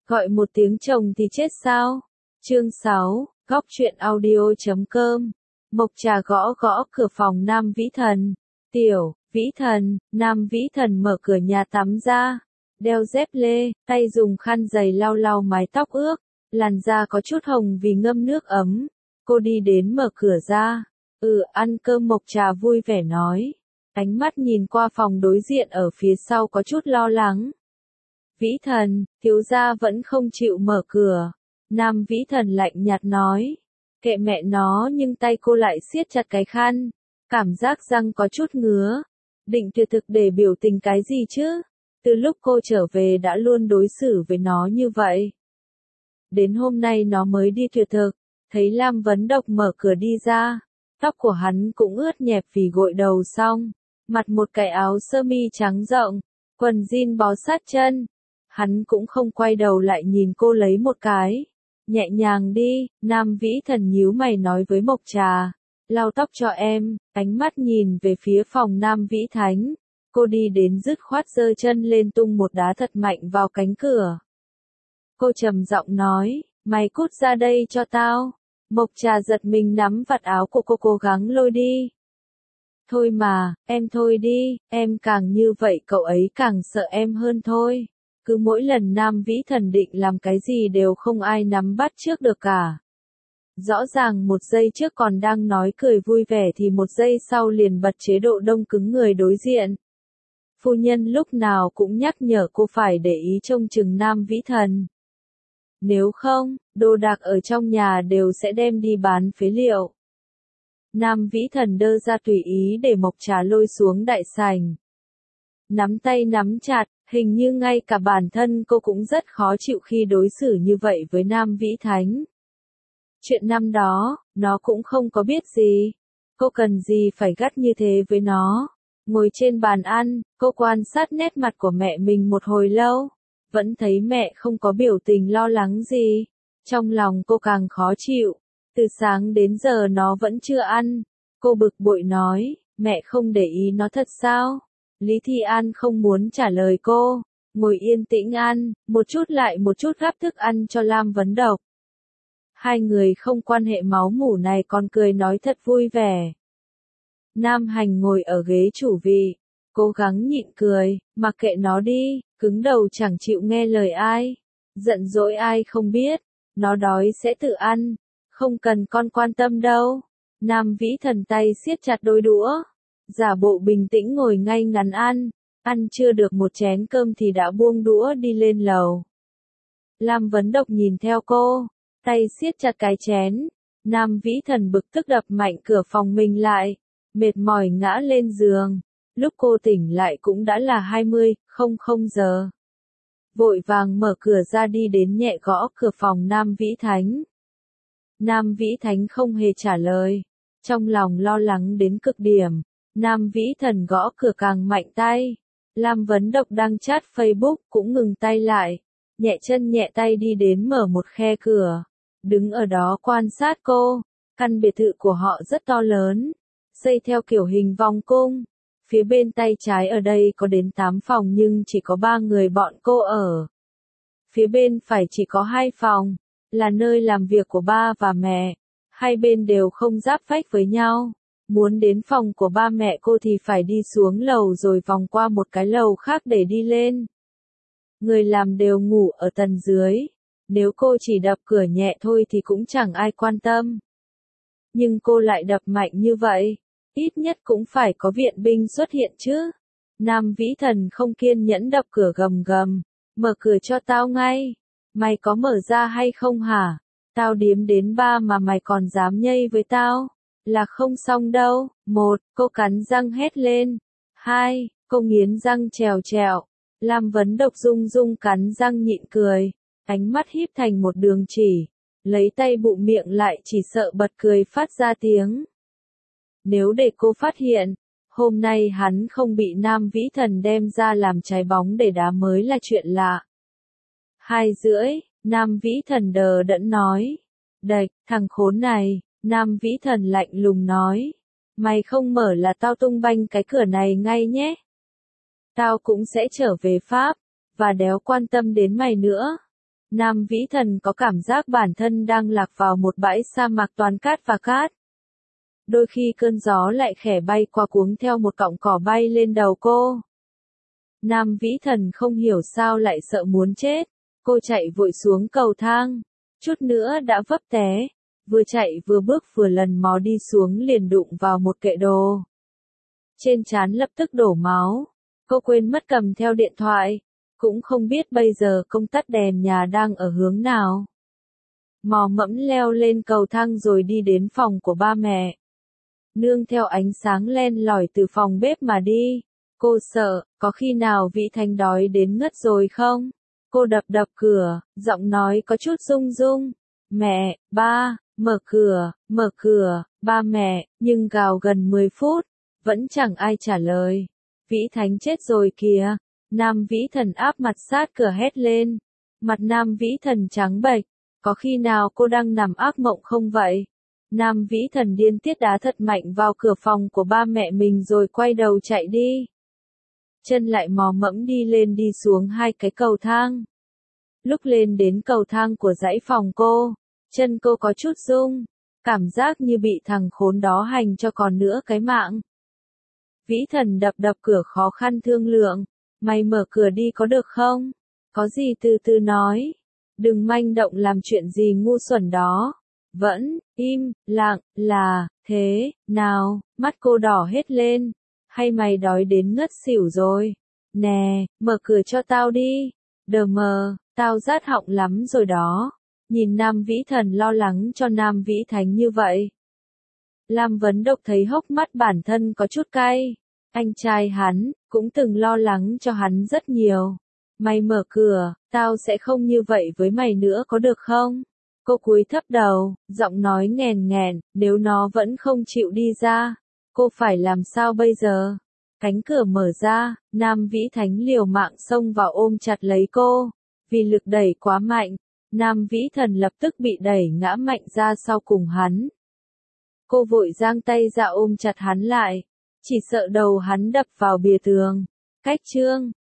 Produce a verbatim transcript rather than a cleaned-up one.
Gọi một tiếng chồng thì chết sao? Chương sáu, góc truyện audio chấm com. Mộc Trà gõ gõ cửa phòng Nam Vĩ Thần. Tiểu, Vĩ Thần, Nam Vĩ Thần mở cửa nhà tắm ra. Đeo dép lê, tay dùng khăn giày lau lau mái tóc ướt. Làn da có chút hồng vì ngâm nước ấm. Cô đi đến mở cửa ra. Ừ, ăn cơm. Mộc Trà vui vẻ nói. Ánh mắt nhìn qua phòng đối diện ở phía sau có chút lo lắng. Vĩ Thần, thiếu gia vẫn không chịu mở cửa. Nam Vĩ Thần lạnh nhạt nói. Kệ mẹ nó, nhưng tay cô lại siết chặt cái khăn. Cảm giác răng có chút ngứa. Định tuyệt thực để biểu tình cái gì chứ? Từ lúc cô trở về đã luôn đối xử với nó như vậy. Đến hôm nay nó mới đi tuyệt thực. Thấy Lam Vấn Độc mở cửa đi ra. Tóc của hắn cũng ướt nhẹp vì gội đầu xong. Mặc một cái áo sơ mi trắng rộng. Quần jean bó sát chân. Hắn cũng không quay đầu lại nhìn cô lấy một cái. Nhẹ nhàng đi, Nam Vĩ Thần nhíu mày nói với Mộc Trà. Lau tóc cho em, ánh mắt nhìn về phía phòng Nam Vĩ Thánh. Cô đi đến dứt khoát giơ chân lên tung một đá thật mạnh vào cánh cửa. Cô trầm giọng nói, mày cút ra đây cho tao. Mộc Trà giật mình nắm vạt áo của cô cố gắng lôi đi. Thôi mà, em thôi đi, em càng như vậy cậu ấy càng sợ em hơn thôi. Cứ mỗi lần Nam Vĩ Thần định làm cái gì đều không ai nắm bắt trước được cả. Rõ ràng một giây trước còn đang nói cười vui vẻ thì một giây sau liền bật chế độ đông cứng người đối diện. Phu nhân lúc nào cũng nhắc nhở cô phải để ý trông chừng Nam Vĩ Thần. Nếu không, đồ đạc ở trong nhà đều sẽ đem đi bán phế liệu. Nam Vĩ Thần đơ ra tùy ý để Mộc Trà lôi xuống đại sảnh. Nắm tay nắm chặt, hình như ngay cả bản thân cô cũng rất khó chịu khi đối xử như vậy với Nam Vĩ Thánh. Chuyện năm đó, nó cũng không có biết gì. Cô cần gì phải gắt như thế với nó. Ngồi trên bàn ăn, cô quan sát nét mặt của mẹ mình một hồi lâu. Vẫn thấy mẹ không có biểu tình lo lắng gì. Trong lòng cô càng khó chịu. Từ sáng đến giờ nó vẫn chưa ăn. Cô bực bội nói, mẹ không để ý nó thật sao? Lý Thi An không muốn trả lời cô. Ngồi yên tĩnh ăn, một chút lại một chút gắp thức ăn cho Lam Vấn Độc. Hai người không quan hệ máu mủ này còn cười nói thật vui vẻ. Nam Hành ngồi ở ghế chủ vị, cố gắng nhịn cười, mặc kệ nó đi, cứng đầu chẳng chịu nghe lời ai. Giận dỗi ai không biết, nó đói sẽ tự ăn, không cần con quan tâm đâu. Nam Vĩ Thần tay siết chặt đôi đũa, giả bộ bình tĩnh ngồi ngay ngắn ăn, ăn chưa được một chén cơm thì đã buông đũa đi lên lầu. Lam Vấn Độc nhìn theo cô, tay siết chặt cái chén. Nam Vĩ Thần bực tức đập mạnh cửa phòng mình lại, mệt mỏi ngã lên giường. Lúc cô tỉnh lại cũng đã là hai mươi không không giờ. Vội vàng mở cửa ra đi đến nhẹ gõ cửa phòng Nam Vĩ Thánh. Nam Vĩ Thánh không hề trả lời, trong lòng lo lắng đến cực điểm. Nam Vĩ Thần gõ cửa càng mạnh tay. Lam Vấn Độc đang chat Facebook cũng ngừng tay lại, nhẹ chân nhẹ tay đi đến mở một khe cửa, đứng ở đó quan sát cô. Căn biệt thự của họ rất to lớn, xây theo kiểu hình vòng cung. Phía bên tay trái ở đây có đến tám phòng nhưng chỉ có ba người bọn cô ở. Phía bên phải chỉ có hai phòng, là nơi làm việc của ba và mẹ. Hai bên đều không giáp vách với nhau. Muốn đến phòng của ba mẹ cô thì phải đi xuống lầu rồi vòng qua một cái lầu khác để đi lên. Người làm đều ngủ ở tầng dưới. Nếu cô chỉ đập cửa nhẹ thôi thì cũng chẳng ai quan tâm. Nhưng cô lại đập mạnh như vậy. Ít nhất cũng phải có viện binh xuất hiện chứ. Nam Vĩ Thần không kiên nhẫn đập cửa gầm gầm. Mở cửa cho tao ngay. Mày có mở ra hay không hả? Tao đếm đến ba mà mày còn dám nhây với tao. Là không xong đâu. Một, cô cắn răng hét lên. Hai, cô nghiến răng trèo trèo. Lam Vấn Độc rung rung cắn răng nhịn cười. Ánh mắt híp thành một đường chỉ. Lấy tay bụm miệng lại chỉ sợ bật cười phát ra tiếng. Nếu để cô phát hiện, hôm nay hắn không bị Nam Vĩ Thần đem ra làm trái bóng để đá mới là chuyện lạ. Hai rưỡi, Nam Vĩ Thần đờ đẫn nói. Đạch, thằng khốn này, Nam Vĩ Thần lạnh lùng nói. Mày không mở là tao tung banh cái cửa này ngay nhé. Tao cũng sẽ trở về Pháp, và đéo quan tâm đến mày nữa. Nam Vĩ Thần có cảm giác bản thân đang lạc vào một bãi sa mạc toàn cát và cát. Đôi khi cơn gió lại khẽ bay qua cuống theo một cọng cỏ bay lên đầu cô. Nam Vĩ Thần không hiểu sao lại sợ muốn chết. Cô chạy vội xuống cầu thang. Chút nữa đã vấp té. Vừa chạy vừa bước vừa lần mò đi xuống liền đụng vào một kệ đồ. Trên trán lập tức đổ máu. Cô quên mất cầm theo điện thoại. Cũng không biết bây giờ công tắc đèn nhà đang ở hướng nào. Mò mẫm leo lên cầu thang rồi đi đến phòng của ba mẹ. Nương theo ánh sáng len lỏi từ phòng bếp mà đi. Cô sợ, có khi nào Vĩ Thánh đói đến ngất rồi không? Cô đập đập cửa, giọng nói có chút rung rung. Mẹ, ba, mở cửa, mở cửa, ba mẹ, nhưng gào gần mười phút, vẫn chẳng ai trả lời. Vĩ Thánh chết rồi kìa. Nam Vĩ Thần áp mặt sát cửa hét lên. Mặt Nam Vĩ Thần trắng bệch. Có khi nào cô đang nằm ác mộng không vậy? Nam Vĩ Thần điên tiết đá thật mạnh vào cửa phòng của ba mẹ mình rồi quay đầu chạy đi. Chân lại mò mẫm đi lên đi xuống hai cái cầu thang. Lúc lên đến cầu thang của dãy phòng cô, chân cô có chút rung, cảm giác như bị thằng khốn đó hành cho còn nữa cái mạng. Vĩ Thần đập đập cửa khó khăn thương lượng. Mày mở cửa đi có được không? Có gì từ từ nói. Đừng manh động làm chuyện gì ngu xuẩn đó. Vẫn, im, lặng, là, thế, nào, mắt cô đỏ hết lên. Hay mày đói đến ngất xỉu rồi? Nè, mở cửa cho tao đi. Đờ mờ, tao rát họng lắm rồi đó. Nhìn Nam Vĩ Thần lo lắng cho Nam Vĩ Thánh như vậy. Lam Vấn Độc thấy hốc mắt bản thân có chút cay. Anh trai hắn, cũng từng lo lắng cho hắn rất nhiều. Mày mở cửa, tao sẽ không như vậy với mày nữa có được không? Cô cúi thấp đầu, giọng nói nghèn nghẹn, nếu nó vẫn không chịu đi ra, cô phải làm sao bây giờ? Cánh cửa mở ra, Nam Vĩ Thánh liều mạng xông vào ôm chặt lấy cô. Vì lực đẩy quá mạnh, Nam Vĩ Thần lập tức bị đẩy ngã mạnh ra sau cùng hắn. Cô vội giang tay ra ôm chặt hắn lại. Chỉ sợ đầu hắn đập vào bìa tường. Cách chương